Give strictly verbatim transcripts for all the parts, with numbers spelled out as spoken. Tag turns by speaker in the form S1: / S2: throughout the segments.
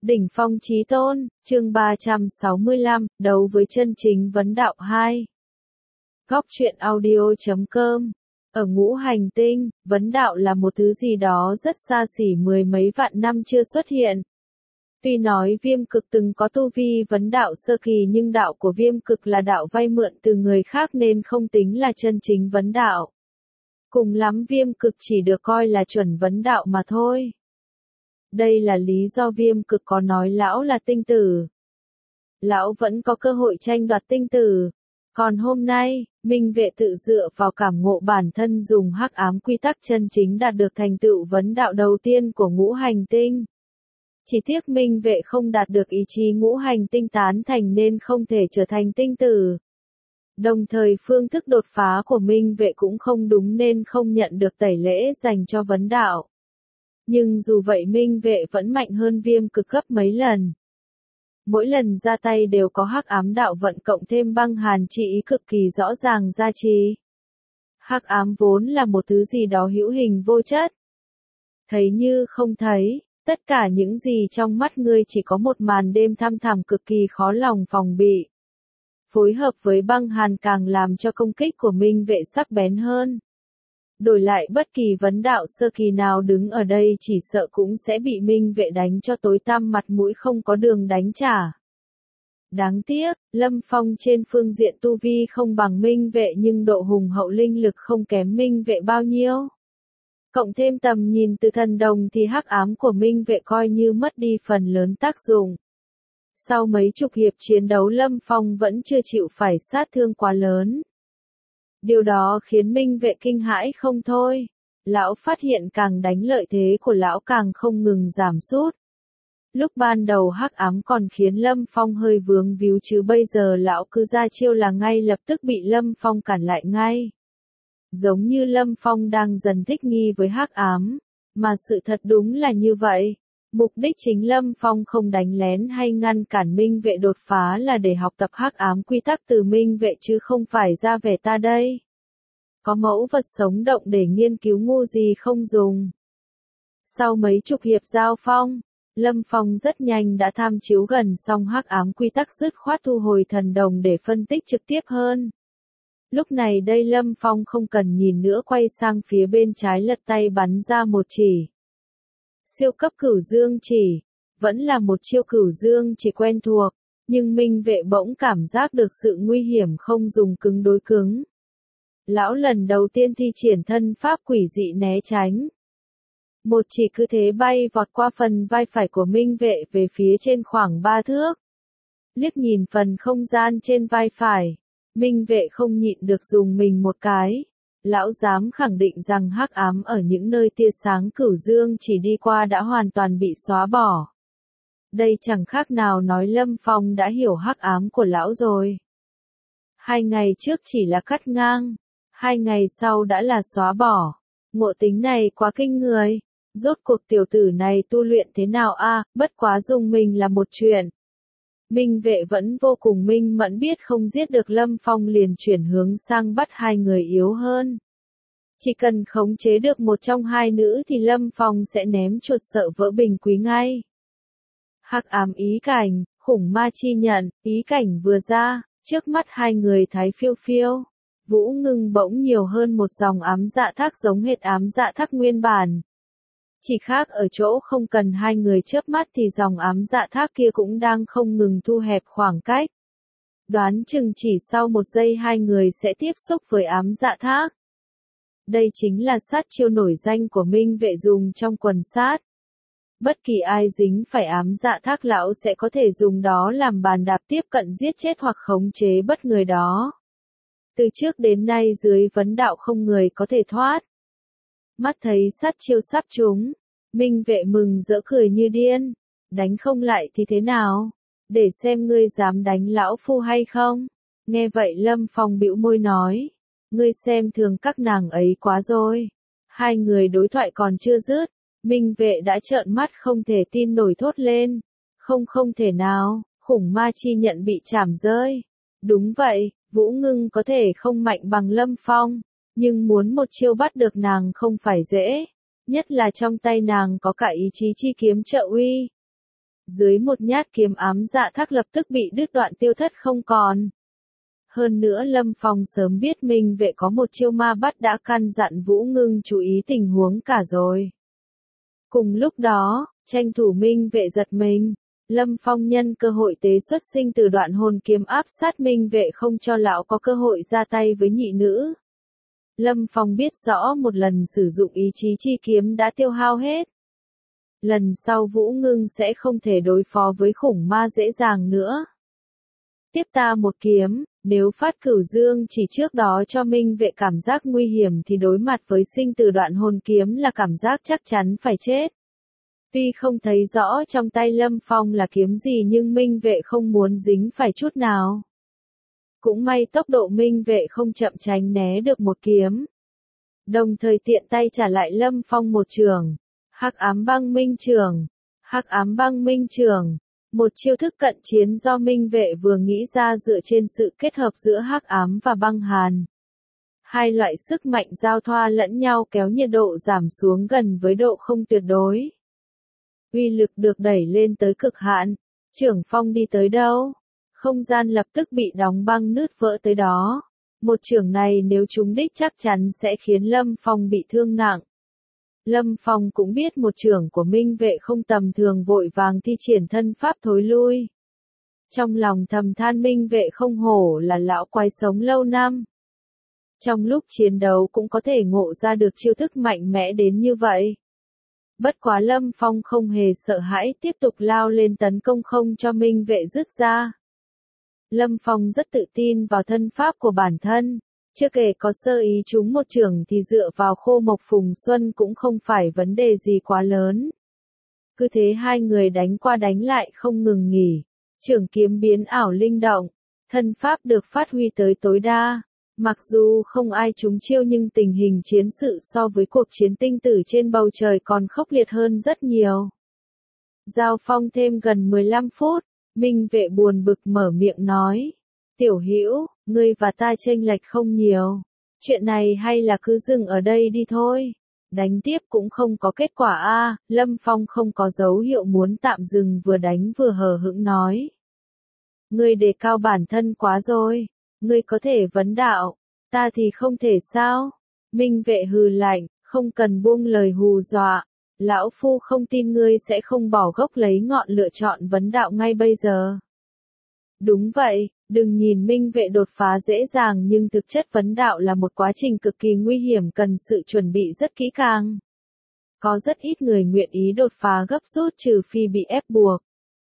S1: Đỉnh phong chí tôn, chương ba trăm sáu mươi lăm, đấu với chân chính vấn đạo hai. Góc truyện audio chấm com. Ở ngũ hành tinh, vấn đạo là một thứ gì đó rất xa xỉ mười mấy vạn năm chưa xuất hiện. Tuy nói Viêm Cực từng có tu vi vấn đạo sơ kỳ nhưng đạo của Viêm Cực là đạo vay mượn từ người khác nên không tính là chân chính vấn đạo. Cùng lắm Viêm Cực chỉ được coi là chuẩn vấn đạo mà thôi. Đây là lý do Viêm Cực có nói lão là tinh tử. Lão vẫn có cơ hội tranh đoạt tinh tử. Còn hôm nay, Minh Vệ tự dựa vào cảm ngộ bản thân dùng hắc ám quy tắc chân chính đạt được thành tựu vấn đạo đầu tiên của ngũ hành tinh. Chỉ tiếc Minh Vệ không đạt được ý chí ngũ hành tinh tán thành nên không thể trở thành tinh tử. Đồng thời phương thức đột phá của Minh Vệ cũng không đúng nên không nhận được tẩy lễ dành cho vấn đạo. Nhưng dù vậy Minh Vệ vẫn mạnh hơn Viêm Cực gấp mấy lần. Mỗi lần ra tay đều có hắc ám đạo vận cộng thêm băng hàn chi ý cực kỳ rõ ràng gia trì. Hắc ám vốn là một thứ gì đó hữu hình vô chất. Thấy như không thấy, tất cả những gì trong mắt ngươi chỉ có một màn đêm thăm thẳm cực kỳ khó lòng phòng bị. Phối hợp với băng hàn càng làm cho công kích của Minh Vệ sắc bén hơn. Đổi lại bất kỳ vấn đạo sơ kỳ nào đứng ở đây chỉ sợ cũng sẽ bị Minh Vệ đánh cho tối tăm mặt mũi không có đường đánh trả. Đáng tiếc, Lâm Phong trên phương diện tu vi không bằng Minh Vệ nhưng độ hùng hậu linh lực không kém Minh Vệ bao nhiêu. Cộng thêm tầm nhìn từ thần đồng thì hắc ám của Minh Vệ coi như mất đi phần lớn tác dụng. Sau mấy chục hiệp chiến đấu Lâm Phong vẫn chưa chịu phải sát thương quá lớn. Điều đó khiến Minh Vệ kinh hãi không thôi. Lão phát hiện càng đánh lợi thế của lão càng không ngừng giảm sút. Lúc ban đầu hắc ám còn khiến Lâm Phong hơi vướng víu chứ bây giờ lão cứ ra chiêu là ngay lập tức bị Lâm Phong cản lại ngay. Giống như Lâm Phong đang dần thích nghi với hắc ám, mà sự thật đúng là như vậy. Mục đích chính Lâm Phong không đánh lén hay ngăn cản Minh Vệ đột phá là để học tập hắc ám quy tắc từ Minh Vệ chứ không phải ra vẻ ta đây. Có mẫu vật sống động để nghiên cứu ngu gì không dùng. Sau mấy chục hiệp giao phong, Lâm Phong rất nhanh đã tham chiếu gần xong hắc ám quy tắc dứt khoát thu hồi thần đồng để phân tích trực tiếp hơn. Lúc này đây Lâm Phong không cần nhìn nữa quay sang phía bên trái lật tay bắn ra một chỉ. Siêu cấp cửu dương chỉ, vẫn là một chiêu cửu dương chỉ quen thuộc, nhưng Minh Vệ bỗng cảm giác được sự nguy hiểm không dùng cứng đối cứng. Lão lần đầu tiên thi triển thân pháp quỷ dị né tránh. Một chỉ cứ thế bay vọt qua phần vai phải của Minh Vệ về phía trên khoảng ba thước. Liếc nhìn phần không gian trên vai phải, Minh Vệ không nhịn được dùng mình một cái. Lão dám khẳng định rằng hắc ám ở những nơi tia sáng cửu dương chỉ đi qua đã hoàn toàn bị xóa bỏ. Đây chẳng khác nào nói Lâm Phong đã hiểu hắc ám của lão rồi. Hai ngày trước chỉ là cắt ngang, hai ngày sau đã là xóa bỏ. Ngộ tính này quá kinh người. Rốt cuộc tiểu tử này tu luyện thế nào a? À, bất quá dùng mình là một chuyện. Minh Vệ vẫn vô cùng minh mẫn biết không giết được Lâm Phong liền chuyển hướng sang bắt hai người yếu hơn. Chỉ cần khống chế được một trong hai nữ thì Lâm Phong sẽ ném chuột sợ vỡ bình quý ngay. Hắc ám ý cảnh, khủng ma chi nhận, ý cảnh vừa ra, trước mắt hai người thái phiêu phiêu. Vũ Ngưng bỗng nhiều hơn một dòng ám dạ thác giống hệt ám dạ thác nguyên bản. Chỉ khác ở chỗ không cần hai người chớp mắt thì dòng ám dạ thác kia cũng đang không ngừng thu hẹp khoảng cách. Đoán chừng chỉ sau một giây hai người sẽ tiếp xúc với ám dạ thác. Đây chính là sát chiêu nổi danh của Minh Vệ dùng trong quần sát. Bất kỳ ai dính phải ám dạ thác lão sẽ có thể dùng đó làm bàn đạp tiếp cận giết chết hoặc khống chế bất người đó. Từ trước đến nay dưới vấn đạo không người có thể thoát. Mắt thấy sát chiêu sắp trúng, Minh Vệ mừng rỡ cười như điên. Đánh không lại thì thế nào? Để xem ngươi dám đánh lão phu hay không? Nghe vậy Lâm Phong bĩu môi nói. Ngươi xem thường các nàng ấy quá rồi. Hai người đối thoại còn chưa dứt. Minh Vệ đã trợn mắt không thể tin nổi thốt lên. Không không thể nào, khủng ma chi nhận bị chảm rơi. Đúng vậy, Vũ Ngưng có thể không mạnh bằng Lâm Phong. Nhưng muốn một chiêu bắt được nàng không phải dễ, nhất là trong tay nàng có cả ý chí chi kiếm trợ uy. dưới một nhát kiếm ám dạ thác lập tức bị đứt đoạn tiêu thất không còn. Hơn nữa Lâm Phong sớm biết Minh Vệ có một chiêu ma bắt đã căn dặn Vũ Ngưng chú ý tình huống cả rồi. Cùng lúc đó, tranh thủ Minh Vệ giật mình, Lâm Phong nhân cơ hội tế xuất sinh từ đoạn hồn kiếm áp sát Minh Vệ không cho lão có cơ hội ra tay với nhị nữ. Lâm Phong biết rõ một lần sử dụng ý chí chi kiếm đã tiêu hao hết. Lần sau Vũ Ngưng sẽ không thể đối phó với khủng ma dễ dàng nữa. Tiếp ta một kiếm, nếu Phát Cửu Dương chỉ trước đó cho Minh Vệ cảm giác nguy hiểm thì đối mặt với sinh từ đoạn hồn kiếm là cảm giác chắc chắn phải chết. Tuy không thấy rõ trong tay Lâm Phong là kiếm gì nhưng Minh Vệ không muốn dính phải chút nào. Cũng may tốc độ Minh Vệ không chậm tránh né được một kiếm. Đồng thời tiện tay trả lại Lâm Phong một trường. Hắc ám băng minh trường. Hắc ám băng minh trường. Một chiêu thức cận chiến do Minh Vệ vừa nghĩ ra dựa trên sự kết hợp giữa hắc ám và băng hàn. Hai loại sức mạnh giao thoa lẫn nhau kéo nhiệt độ giảm xuống gần với độ không tuyệt đối. Uy lực được đẩy lên tới cực hạn. Trưởng phong đi tới đâu? Không gian lập tức bị đóng băng nứt vỡ tới đó. Một trường này nếu trúng đích chắc chắn sẽ khiến Lâm Phong bị thương nặng. Lâm Phong cũng biết một trường của Minh Vệ không tầm thường vội vàng thi triển thân pháp thối lui. Trong lòng thầm than Minh Vệ không hổ là lão quái sống lâu năm. Trong lúc chiến đấu cũng có thể ngộ ra được chiêu thức mạnh mẽ đến như vậy. Bất quá Lâm Phong không hề sợ hãi tiếp tục lao lên tấn công không cho Minh Vệ dứt ra. Lâm Phong rất tự tin vào thân pháp của bản thân. Chưa kể có sơ ý trúng một trường thì dựa vào Khô Mộc Phùng Xuân cũng không phải vấn đề gì quá lớn. Cứ thế hai người đánh qua đánh lại không ngừng nghỉ. Trường kiếm biến ảo linh động. Thân pháp được phát huy tới tối đa. Mặc dù không ai trúng chiêu nhưng tình hình chiến sự so với cuộc chiến tinh tử trên bầu trời còn khốc liệt hơn rất nhiều. Giao phong thêm gần mười lăm phút, Minh Vệ buồn bực mở miệng nói. Tiểu Hữu, ngươi và ta chênh lệch không nhiều. Chuyện này hay là cứ dừng ở đây đi thôi. Đánh tiếp cũng không có kết quả a. Lâm Phong không có dấu hiệu muốn tạm dừng vừa đánh vừa hờ hững nói. Ngươi đề cao bản thân quá rồi. Ngươi có thể vấn đạo, ta thì không thể sao? Minh Vệ hừ lạnh, không cần buông lời hù dọa. Lão Phu không tin ngươi sẽ không bỏ gốc lấy ngọn lựa chọn vấn đạo ngay bây giờ. Đúng vậy, đừng nhìn Minh Vệ đột phá dễ dàng nhưng thực chất vấn đạo là một quá trình cực kỳ nguy hiểm cần sự chuẩn bị rất kỹ càng. Có rất ít người nguyện ý đột phá gấp rút trừ phi bị ép buộc.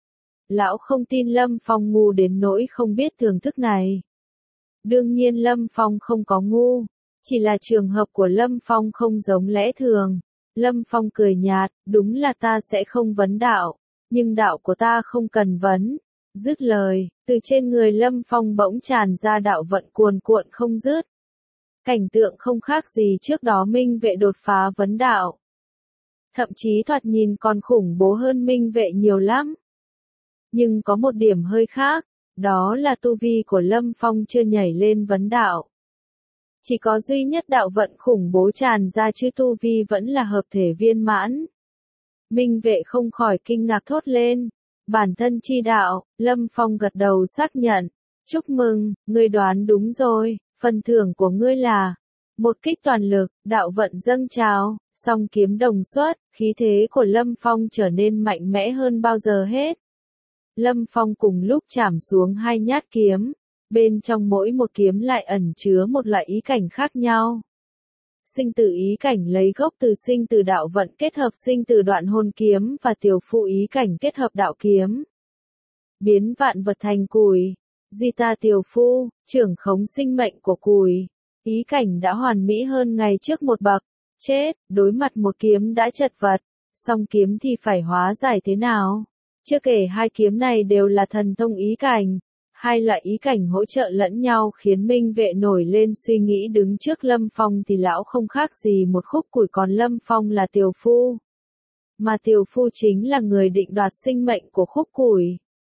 S1: Lão không tin Lâm Phong ngu đến nỗi không biết thưởng thức này. Đương nhiên Lâm Phong không có ngu, chỉ là trường hợp của Lâm Phong không giống lẽ thường. Lâm Phong cười nhạt, đúng là ta sẽ không vấn đạo, nhưng đạo của ta không cần vấn. Dứt lời, từ trên người Lâm Phong bỗng tràn ra đạo vận cuồn cuộn không dứt. Cảnh tượng không khác gì trước đó Minh Vệ đột phá vấn đạo. Thậm chí thoạt nhìn còn khủng bố hơn Minh Vệ nhiều lắm. Nhưng có một điểm hơi khác, đó là tu vi của Lâm Phong chưa nhảy lên vấn đạo. Chỉ có duy nhất đạo vận khủng bố tràn ra chứ tu vi vẫn là hợp thể viên mãn. Minh Vệ không khỏi kinh ngạc thốt lên. Bản thân chi đạo, Lâm Phong gật đầu xác nhận. Chúc mừng, ngươi đoán đúng rồi, phần thưởng của ngươi là một kích toàn lực, đạo vận dâng trào, song kiếm đồng xuất, khí thế của Lâm Phong trở nên mạnh mẽ hơn bao giờ hết. Lâm Phong cùng lúc chảm xuống hai nhát kiếm, bên trong mỗi một kiếm lại ẩn chứa một loại ý cảnh khác nhau. Sinh tử ý cảnh lấy gốc từ sinh tử đạo vận kết hợp sinh tử đoạn hồn kiếm và tiểu phụ ý cảnh kết hợp đạo kiếm. Biến vạn vật thành củi, duy ta tiểu phu, trưởng khống sinh mệnh của củi. Ý cảnh đã hoàn mỹ hơn ngày trước một bậc. Chết, đối mặt một kiếm đã chật vật, song kiếm thì phải hóa giải thế nào? Chưa kể hai kiếm này đều là thần thông ý cảnh. Hai loại ý cảnh hỗ trợ lẫn nhau khiến Minh Vệ nổi lên suy nghĩ đứng trước Lâm Phong thì lão không khác gì một khúc củi còn Lâm Phong là tiều phu. Mà tiều phu chính là người định đoạt sinh mệnh của khúc củi.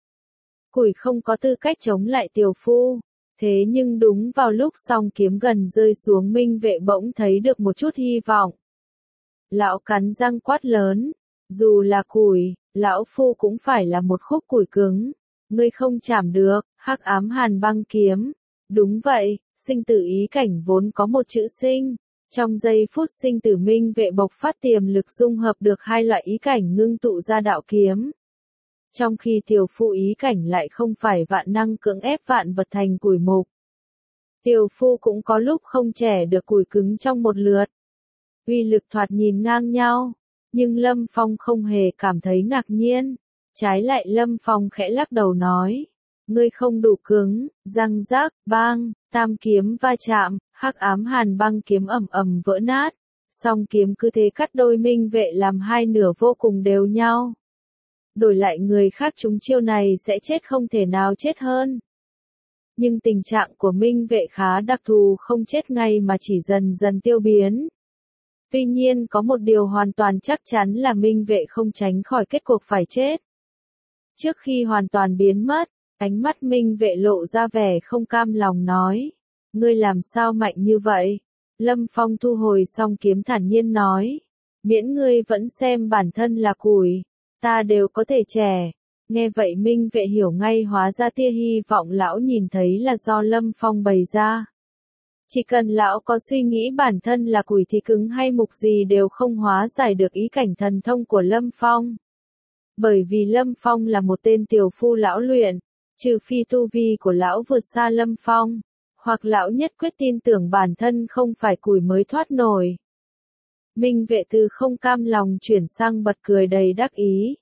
S1: Củi không có tư cách chống lại tiều phu. Thế nhưng đúng vào lúc song kiếm gần rơi xuống Minh Vệ bỗng thấy được một chút hy vọng. Lão cắn răng quát lớn. Dù là củi, lão phu cũng phải là một khúc củi cứng. Ngươi không chạm được, hắc ám hàn băng kiếm. Đúng vậy, sinh tử ý cảnh vốn có một chữ sinh. Trong giây phút sinh tử minh vệ bộc phát tiềm lực dung hợp được hai loại ý cảnh ngưng tụ ra đạo kiếm. Trong khi tiểu phu ý cảnh lại không phải vạn năng cưỡng ép vạn vật thành củi mục. Tiểu phu cũng có lúc không trẻ được củi cứng trong một lượt. Uy lực thoạt nhìn ngang nhau, nhưng Lâm Phong không hề cảm thấy ngạc nhiên. Trái lại Lâm Phong khẽ lắc đầu nói, ngươi không đủ cứng, răng rác, bang, tam kiếm va chạm, hắc ám hàn băng kiếm ầm ầm vỡ nát. Song kiếm cứ thế cắt đôi minh vệ làm hai nửa vô cùng đều nhau. Đổi lại người khác chúng chiêu này sẽ chết không thể nào chết hơn. Nhưng tình trạng của minh vệ khá đặc thù, không chết ngay mà chỉ dần dần tiêu biến. Tuy nhiên có một điều hoàn toàn chắc chắn là minh vệ không tránh khỏi kết cục phải chết. Trước khi hoàn toàn biến mất, ánh mắt minh vệ lộ ra vẻ không cam lòng nói. Ngươi làm sao mạnh như vậy? Lâm Phong thu hồi song kiếm thản nhiên nói. Miễn ngươi vẫn xem bản thân là củi, ta đều có thể trẻ. Nghe vậy minh vệ hiểu ngay, hóa ra tia hy vọng lão nhìn thấy là do Lâm Phong bày ra. Chỉ cần lão có suy nghĩ bản thân là củi thì cứng hay mục gì đều không hóa giải được ý cảnh thần thông của Lâm Phong. Bởi vì Lâm Phong là một tên tiểu phu lão luyện, trừ phi tu vi của lão vượt xa Lâm Phong, hoặc lão nhất quyết tin tưởng bản thân không phải củi mới thoát nổi. Minh vệ từ không cam lòng chuyển sang bật cười đầy đắc ý.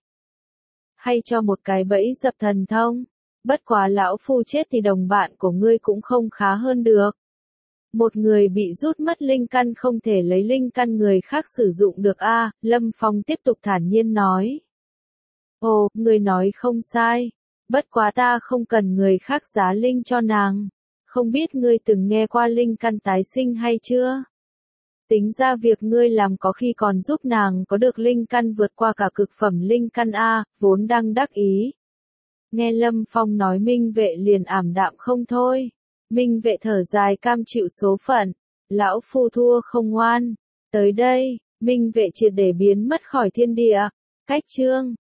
S1: Hay cho một cái bẫy dập thần thông, bất quá lão phu chết thì đồng bạn của ngươi cũng không khá hơn được. Một người bị rút mất linh căn không thể lấy linh căn người khác sử dụng được a. À, Lâm Phong tiếp tục thản nhiên nói. Ồ, ngươi nói không sai. Bất quá ta không cần người khác giá linh cho nàng. Không biết ngươi từng nghe qua linh căn tái sinh hay chưa? Tính ra việc ngươi làm có khi còn giúp nàng có được linh căn vượt qua cả cực phẩm linh căn a, vốn đang đắc ý. Nghe Lâm Phong nói minh vệ liền ảm đạm không thôi. Minh vệ thở dài cam chịu số phận. Lão phu thua không ngoan. Tới đây, minh vệ triệt để biến mất khỏi thiên địa. Cách chương